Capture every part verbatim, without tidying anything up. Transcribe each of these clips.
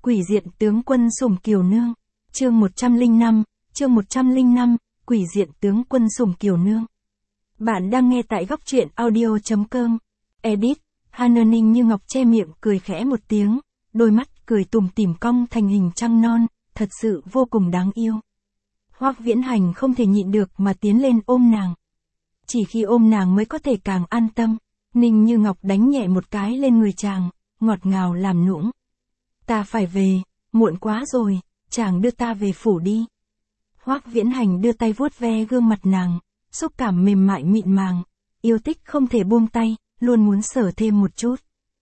Quỷ diện tướng quân Sủng Kiều Nương. Chương một trăm lẻ năm, chương một trăm lẻ năm, Quỷ diện tướng quân Sủng Kiều Nương. Bạn đang nghe tại góc truyện audio chấm com. Edit, Hana Ninh Như Ngọc che miệng cười khẽ một tiếng, đôi mắt cười tủm tỉm cong thành hình trăng non, thật sự vô cùng đáng yêu. Hoắc Viễn Hành không thể nhịn được mà tiến lên ôm nàng. Chỉ khi ôm nàng mới có thể càng an tâm. Ninh Như Ngọc đánh nhẹ một cái lên người chàng, ngọt ngào làm nũng. Ta phải về, muộn quá rồi, chàng đưa ta về phủ đi. Hoắc Viễn Hành đưa tay vuốt ve gương mặt nàng, xúc cảm mềm mại mịn màng, yêu thích không thể buông tay, luôn muốn sờ thêm một chút.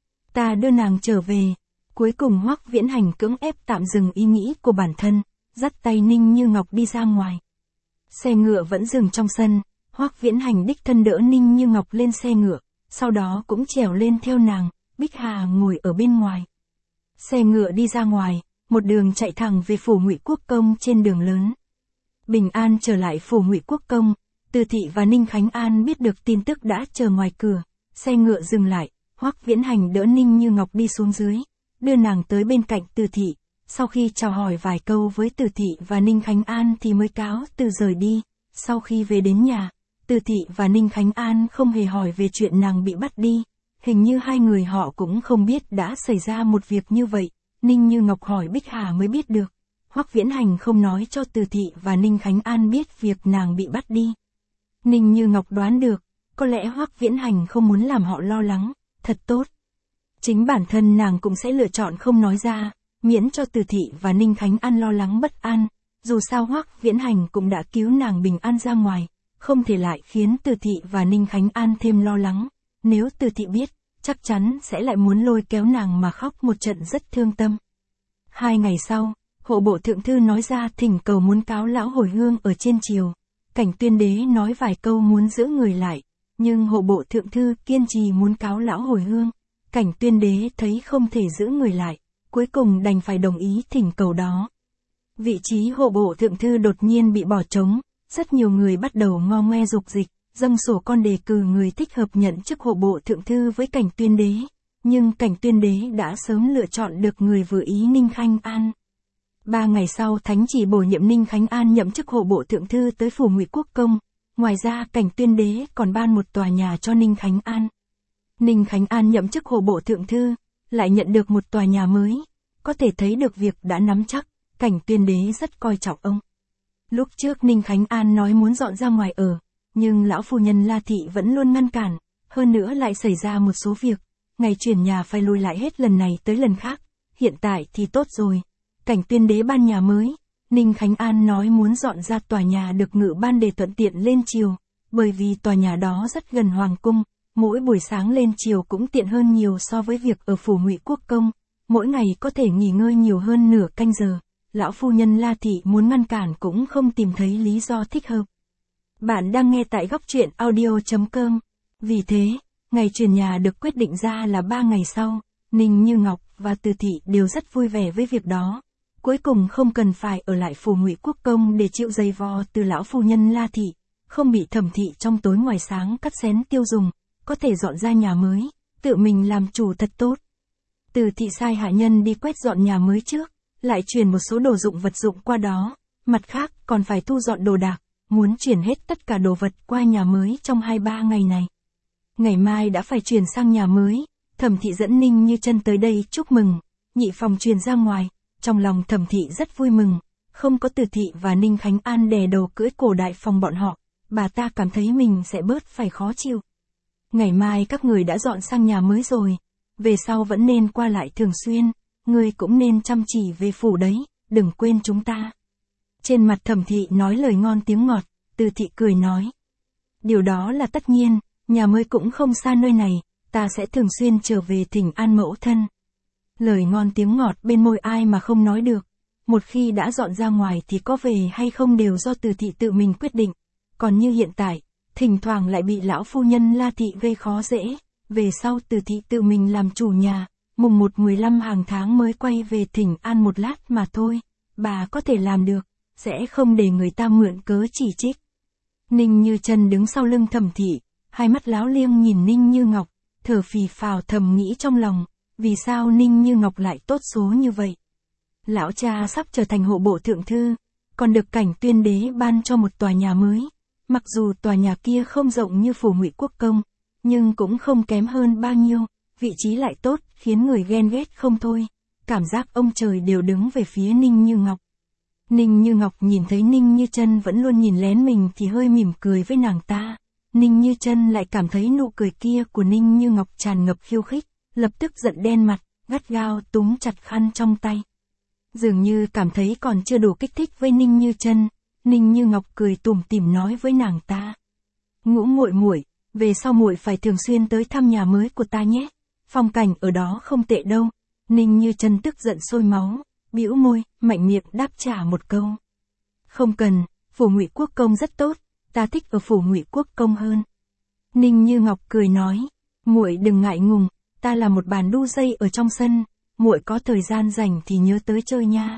Ta đưa nàng trở về. Cuối cùng Hoắc Viễn Hành cưỡng ép tạm dừng ý nghĩ của bản thân, dắt tay Ninh Như Ngọc đi ra ngoài. Xe ngựa vẫn dừng trong sân, Hoắc Viễn Hành đích thân đỡ Ninh Như Ngọc lên xe ngựa, sau đó cũng trèo lên theo nàng, Bích Hà ngồi ở bên ngoài. Xe ngựa đi ra ngoài, một đường chạy thẳng về phủ Ngụy Quốc Công trên đường lớn. Bình an trở lại phủ Ngụy Quốc Công, Từ Thị và Ninh Khánh An biết được tin tức đã chờ ngoài cửa, xe ngựa dừng lại, Hoắc Viễn Hành đỡ Ninh Như Ngọc đi xuống dưới, đưa nàng tới bên cạnh Từ Thị, sau khi chào hỏi vài câu với Từ Thị và Ninh Khánh An thì mới cáo từ rời đi. Sau khi về đến nhà, Từ Thị và Ninh Khánh An không hề hỏi về chuyện nàng bị bắt đi, hình như hai người họ cũng không biết đã xảy ra một việc như vậy. Ninh Như Ngọc hỏi Bích Hà mới biết được. Hoắc Viễn Hành không nói cho Từ Thị và Ninh Khánh An biết việc nàng bị bắt đi. Ninh Như Ngọc đoán được, có lẽ Hoắc Viễn Hành không muốn làm họ lo lắng, thật tốt. Chính bản thân nàng cũng sẽ lựa chọn không nói ra, miễn cho Từ Thị và Ninh Khánh An lo lắng bất an. Dù sao Hoắc Viễn Hành cũng đã cứu nàng bình an ra ngoài, không thể lại khiến Từ Thị và Ninh Khánh An thêm lo lắng. Nếu Từ Thị biết, chắc chắn sẽ lại muốn lôi kéo nàng mà khóc một trận rất thương tâm. Hai ngày sau, hộ bộ thượng thư nói ra thỉnh cầu muốn cáo lão hồi hương ở trên triều. Cảnh Tuyên Đế nói vài câu muốn giữ người lại, nhưng hộ bộ thượng thư kiên trì muốn cáo lão hồi hương. Cảnh Tuyên Đế thấy không thể giữ người lại, cuối cùng đành phải đồng ý thỉnh cầu đó. Vị trí hộ bộ thượng thư đột nhiên bị bỏ trống, rất nhiều người bắt đầu ngo ngoe dục dịch, dâng sổ con đề cử người thích hợp nhận chức hộ bộ thượng thư với Cảnh Tuyên Đế. Nhưng Cảnh Tuyên Đế đã sớm lựa chọn được người vừa ý Ninh Khánh An. Ba ngày sau Thánh chỉ bổ nhiệm Ninh Khánh An nhậm chức hộ bộ thượng thư tới phủ Ngụy Quốc Công. Ngoài ra Cảnh Tuyên Đế còn ban một tòa nhà cho Ninh Khánh An. Ninh Khánh An nhậm chức hộ bộ thượng thư, lại nhận được một tòa nhà mới. Có thể thấy được việc đã nắm chắc, Cảnh Tuyên Đế rất coi trọng ông. Lúc trước Ninh Khánh An nói muốn dọn ra ngoài ở, nhưng lão phu nhân La Thị vẫn luôn ngăn cản, hơn nữa lại xảy ra một số việc, ngày chuyển nhà phải lùi lại hết lần này tới lần khác, hiện tại thì tốt rồi. Cảnh Tuyên Đế ban nhà mới, Ninh Khánh An nói muốn dọn ra tòa nhà được Ngự ban để thuận tiện lên triều, bởi vì tòa nhà đó rất gần hoàng cung, mỗi buổi sáng lên triều cũng tiện hơn nhiều so với việc ở phủ Ngụy Quốc Công, mỗi ngày có thể nghỉ ngơi nhiều hơn nửa canh giờ. Lão phu nhân La Thị muốn ngăn cản cũng không tìm thấy lý do thích hợp. Bạn đang nghe tại góc truyện audio chấm com. Vì thế, ngày chuyển nhà được quyết định ra là ba ngày sau, Ninh Như Ngọc và Từ Thị đều rất vui vẻ với việc đó. Cuối cùng không cần phải ở lại phủ Ngụy Quốc Công để chịu giày vò từ lão phu nhân La Thị, không bị Thẩm Thị trong tối ngoài sáng cắt xén tiêu dùng, có thể dọn ra nhà mới, tự mình làm chủ thật tốt. Từ Thị sai hạ nhân đi quét dọn nhà mới trước, lại chuyển một số đồ dụng vật dụng qua đó, mặt khác còn phải thu dọn đồ đạc, muốn chuyển hết tất cả đồ vật qua nhà mới trong hai ba ngày này. Ngày mai đã phải chuyển sang nhà mới, Thẩm Thị dẫn Ninh Như Chân tới đây chúc mừng, nhị phòng truyền ra ngoài, trong lòng Thẩm Thị rất vui mừng, không có Từ Thị và Ninh Khánh An đè đầu cưỡi cổ đại phòng bọn họ, bà ta cảm thấy mình sẽ bớt phải khó chịu. Ngày mai các người đã dọn sang nhà mới rồi, về sau vẫn nên qua lại thường xuyên, ngươi cũng nên chăm chỉ về phủ đấy, đừng quên chúng ta. Trên mặt Thẩm Thị nói lời ngon tiếng ngọt, Từ Thị cười nói. Điều đó là tất nhiên, nhà mới cũng không xa nơi này, ta sẽ thường xuyên trở về thỉnh an mẫu thân. Lời ngon tiếng ngọt bên môi ai mà không nói được, một khi đã dọn ra ngoài thì có về hay không đều do Từ Thị tự mình quyết định, còn như hiện tại, thỉnh thoảng lại bị lão phu nhân La Thị gây khó dễ, về sau Từ Thị tự mình làm chủ nhà, mùng một mười lăm hàng tháng mới quay về thỉnh an một lát mà thôi, bà có thể làm được, sẽ không để người ta mượn cớ chỉ trích. Ninh Như Chân đứng sau lưng Thẩm Thị, hai mắt láo liêng nhìn Ninh Như Ngọc, thở phì phào thầm nghĩ trong lòng, vì sao Ninh Như Ngọc lại tốt số như vậy. Lão cha sắp trở thành hộ bộ thượng thư, còn được cảnh tuyên đế ban cho một tòa nhà mới. Mặc dù tòa nhà kia không rộng như phủ Ngụy Quốc Công, nhưng cũng không kém hơn bao nhiêu, vị trí lại tốt, khiến người ghen ghét không thôi. Cảm giác ông trời đều đứng về phía Ninh Như Ngọc. Ninh Như Ngọc nhìn thấy Ninh Như Chân vẫn luôn nhìn lén mình thì hơi mỉm cười với nàng ta. Ninh Như Chân lại cảm thấy nụ cười kia của Ninh Như Ngọc tràn ngập khiêu khích, lập tức giận đen mặt, gắt gao túm chặt khăn trong tay. Dường như cảm thấy còn chưa đủ kích thích với Ninh Như Chân, Ninh Như Ngọc cười tủm tỉm nói với nàng ta: "Ngũ muội muội, về sau muội phải thường xuyên tới thăm nhà mới của ta nhé. Phong cảnh ở đó không tệ đâu." Ninh Như Chân tức giận sôi máu, bĩu môi, mạnh miệng đáp trả một câu: "Không cần, phủ Ngụy Quốc Công rất tốt, ta thích ở phủ Ngụy Quốc Công hơn." Ninh Như Ngọc cười nói: "Muội đừng ngại ngùng, ta là một bàn đu dây ở trong sân, muội có thời gian rảnh thì nhớ tới chơi nha.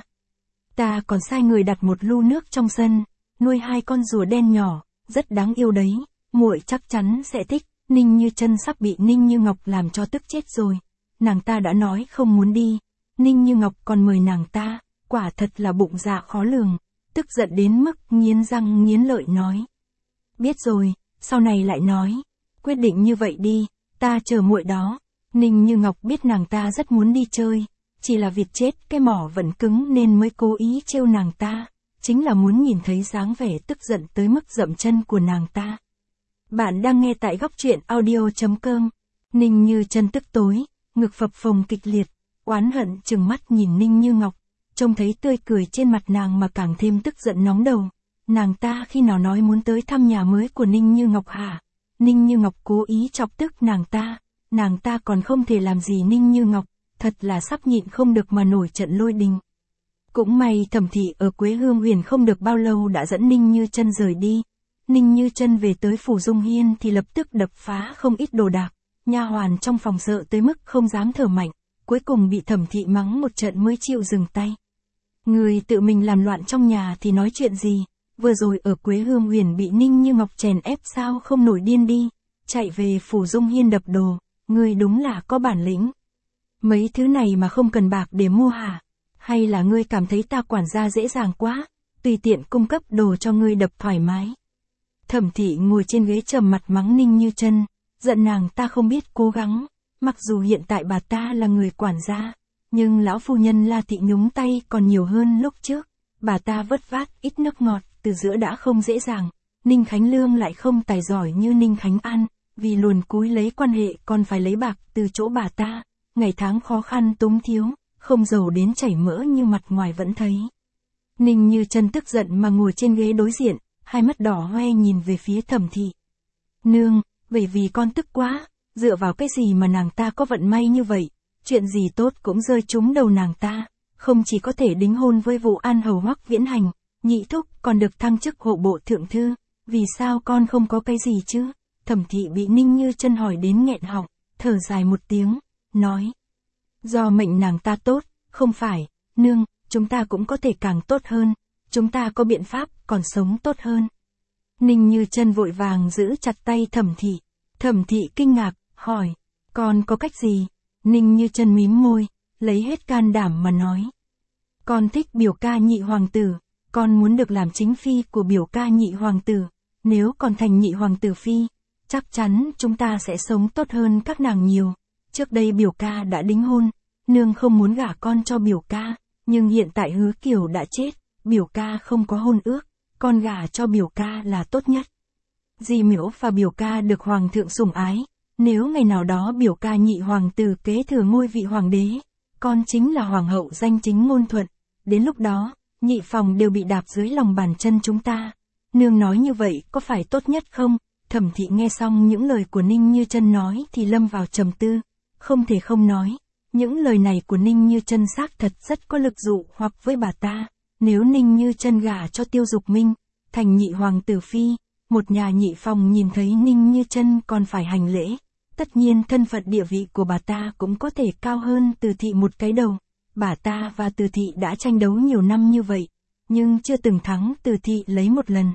Ta còn sai người đặt một lu nước trong sân, nuôi hai con rùa đen nhỏ, rất đáng yêu đấy, muội chắc chắn sẽ thích." Ninh Như Chân sắp bị Ninh Như Ngọc làm cho tức chết rồi. Nàng ta đã nói không muốn đi, Ninh Như Ngọc còn mời nàng ta, quả thật là bụng dạ khó lường, tức giận đến mức nghiến răng nghiến lợi nói: "Biết rồi, sau này lại nói, quyết định như vậy đi, ta chờ muội đó." Ninh Như Ngọc biết nàng ta rất muốn đi chơi, chỉ là vịt chết cái mỏ vẫn cứng nên mới cố ý trêu nàng ta, chính là muốn nhìn thấy dáng vẻ tức giận tới mức dậm chân của nàng ta. Bạn đang nghe tại góc truyện audio chấm com. Ninh Như Chân tức tối, ngực phập phồng kịch liệt, oán hận trừng mắt nhìn Ninh Như Ngọc, trông thấy tươi cười trên mặt nàng mà càng thêm tức giận nóng đầu. Nàng ta khi nào nói muốn tới thăm nhà mới của Ninh Như Ngọc hả? Ninh Như Ngọc cố ý chọc tức nàng ta, nàng ta còn không thể làm gì Ninh Như Ngọc, thật là sắp nhịn không được mà nổi trận lôi đình. Cũng may Thẩm thị ở Quế Hương Huyền không được bao lâu đã dẫn Ninh Như Chân rời đi. Ninh Như Chân về tới phủ Dung Hiên thì lập tức đập phá không ít đồ đạc, nha hoàn trong phòng sợ tới mức không dám thở mạnh, cuối cùng bị Thẩm thị mắng một trận mới chịu dừng tay. Người tự mình làm loạn trong nhà thì nói chuyện gì, vừa rồi ở Quế Hương Huyền bị Ninh Như Ngọc chèn ép sao không nổi điên đi, chạy về phủ Dung Hiên đập đồ, ngươi đúng là có bản lĩnh. Mấy thứ này mà không cần bạc để mua hả? Hay là ngươi cảm thấy ta quản gia dễ dàng quá, tùy tiện cung cấp đồ cho ngươi đập thoải mái. Thẩm thị ngồi trên ghế trầm mặt mắng Ninh Như Chân, giận nàng ta không biết cố gắng, mặc dù hiện tại bà ta là người quản gia, nhưng lão phu nhân La Thị nhúng tay còn nhiều hơn lúc trước, bà ta vất vát ít nước ngọt, từ giữa đã không dễ dàng, Ninh Khánh Lương lại không tài giỏi như Ninh Khánh An, vì luồn cúi lấy quan hệ còn phải lấy bạc từ chỗ bà ta, ngày tháng khó khăn túng thiếu, không giàu đến chảy mỡ như mặt ngoài vẫn thấy. Ninh Như Chân tức giận mà ngồi trên ghế đối diện, hai mắt đỏ hoe nhìn về phía Thẩm thị. Nương, bởi vì con tức quá, dựa vào cái gì mà nàng ta có vận may như vậy, chuyện gì tốt cũng rơi trúng đầu nàng ta, không chỉ có thể đính hôn với Vũ An Hầu Hoắc Viễn Hành, nhị thúc còn được thăng chức hộ bộ thượng thư, vì sao con không có cái gì chứ? Thẩm thị bị Ninh Như Chân hỏi đến nghẹn họng, thở dài một tiếng, nói: "Do mệnh nàng ta tốt, không phải, nương, chúng ta cũng có thể càng tốt hơn, chúng ta có biện pháp còn sống tốt hơn." Ninh Như Chân vội vàng giữ chặt tay Thẩm thị. Thẩm thị kinh ngạc, hỏi: "Con có cách gì?" Ninh Như Chân mím môi, lấy hết can đảm mà nói: "Con thích biểu ca nhị hoàng tử, con muốn được làm chính phi của biểu ca nhị hoàng tử, nếu còn thành nhị hoàng tử phi, chắc chắn chúng ta sẽ sống tốt hơn các nàng nhiều. Trước đây biểu ca đã đính hôn, nương không muốn gả con cho biểu ca, nhưng hiện tại Hứa Kiều đã chết, biểu ca không có hôn ước, con gả cho biểu ca là tốt nhất. Dì Miễu và biểu ca được hoàng thượng sủng ái, nếu ngày nào đó biểu ca nhị hoàng tử kế thừa ngôi vị hoàng đế, con chính là hoàng hậu danh chính ngôn thuận, đến lúc đó, nhị phòng đều bị đạp dưới lòng bàn chân chúng ta. Nương nói như vậy có phải tốt nhất không?" Thẩm thị nghe xong những lời của Ninh Như Chân nói thì lâm vào trầm tư, không thể không nói, những lời này của Ninh Như Chân xác thật rất có lực dụ hoặc với bà ta, nếu Ninh Như Chân gả cho Tiêu Dục Minh, thành nhị hoàng tử phi, một nhà nhị phòng nhìn thấy Ninh Như Chân còn phải hành lễ, tất nhiên thân phận địa vị của bà ta cũng có thể cao hơn Từ thị một cái đầu. Bà ta và Từ thị đã tranh đấu nhiều năm như vậy, nhưng chưa từng thắng Từ thị lấy một lần.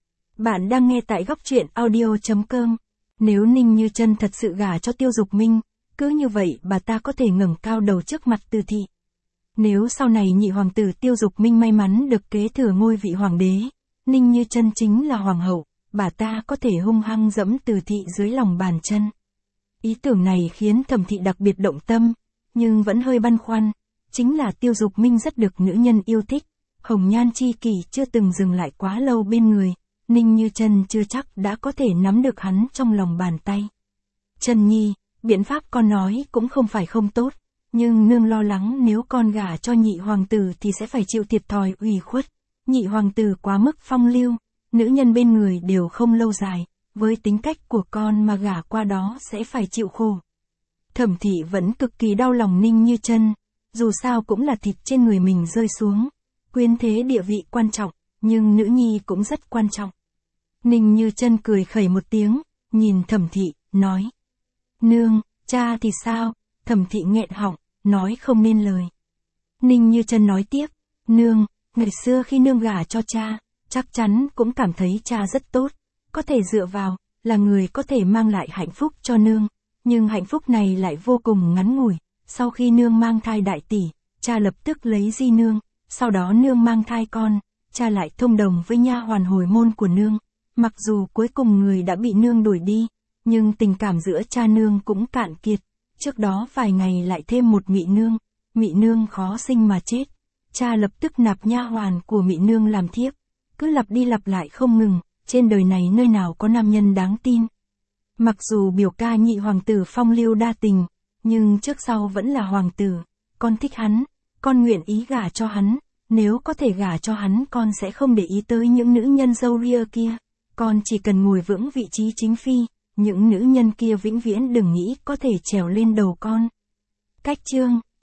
Bạn đang nghe tại góc truyện audio chấm com. Nếu Ninh Như Chân thật sự gả cho Tiêu Dục Minh, cứ như vậy bà ta có thể ngẩng cao đầu trước mặt Từ thị. Nếu sau này nhị hoàng tử Tiêu Dục Minh may mắn được kế thừa ngôi vị hoàng đế, Ninh Như Chân chính là hoàng hậu, bà ta có thể hung hăng dẫm Từ Thị dưới lòng bàn chân. Ý tưởng này khiến Thẩm Thị đặc biệt động tâm, nhưng vẫn hơi băn khoăn, chính là Tiêu Dục Minh rất được nữ nhân yêu thích, hồng nhan chi kỷ chưa từng dừng lại quá lâu bên người, Ninh Như Chân chưa chắc đã có thể nắm được hắn trong lòng bàn tay. Chân Nhi, biện pháp con nói cũng không phải không tốt, nhưng nương lo lắng nếu con gả cho nhị hoàng tử thì sẽ phải chịu thiệt thòi ủy khuất. Nhị hoàng tử quá mức phong lưu, nữ nhân bên người đều không lâu dài, với tính cách của con mà gả qua đó sẽ phải chịu khổ. Thẩm Thị vẫn cực kỳ đau lòng Ninh Như Chân, dù sao cũng là thịt trên người mình rơi xuống, quyền thế địa vị quan trọng, nhưng nữ nhi cũng rất quan trọng. Ninh Như Chân cười khẩy một tiếng, nhìn Thẩm Thị, nói: Nương, cha thì sao? Thẩm Thị nghẹn họng, nói không nên lời. Ninh Như Chân nói tiếp: Nương, ngày xưa khi nương gả cho cha, chắc chắn cũng cảm thấy cha rất tốt, có thể dựa vào, là người có thể mang lại hạnh phúc cho nương, nhưng hạnh phúc này lại vô cùng ngắn ngủi. Sau khi nương mang thai đại tỷ, cha lập tức lấy di nương, sau đó nương mang thai con, cha lại thông đồng với nha hoàn hồi môn của nương. Mặc dù cuối cùng người đã bị nương đuổi đi, nhưng tình cảm giữa cha nương cũng cạn kiệt. Trước đó vài ngày lại thêm một Mị nương, Mị nương khó sinh mà chết. Cha lập tức nạp nha hoàn của Mị nương làm thiếp, cứ lặp đi lặp lại không ngừng, trên đời này nơi nào có nam nhân đáng tin. Mặc dù biểu ca nhị hoàng tử phong lưu đa tình, nhưng trước sau vẫn là hoàng tử, con thích hắn, con nguyện ý gả cho hắn, nếu có thể gả cho hắn con sẽ không để ý tới những nữ nhân râu ria kia, con chỉ cần ngồi vững vị trí chính phi, những nữ nhân kia vĩnh viễn đừng nghĩ có thể trèo lên đầu con. Cách chương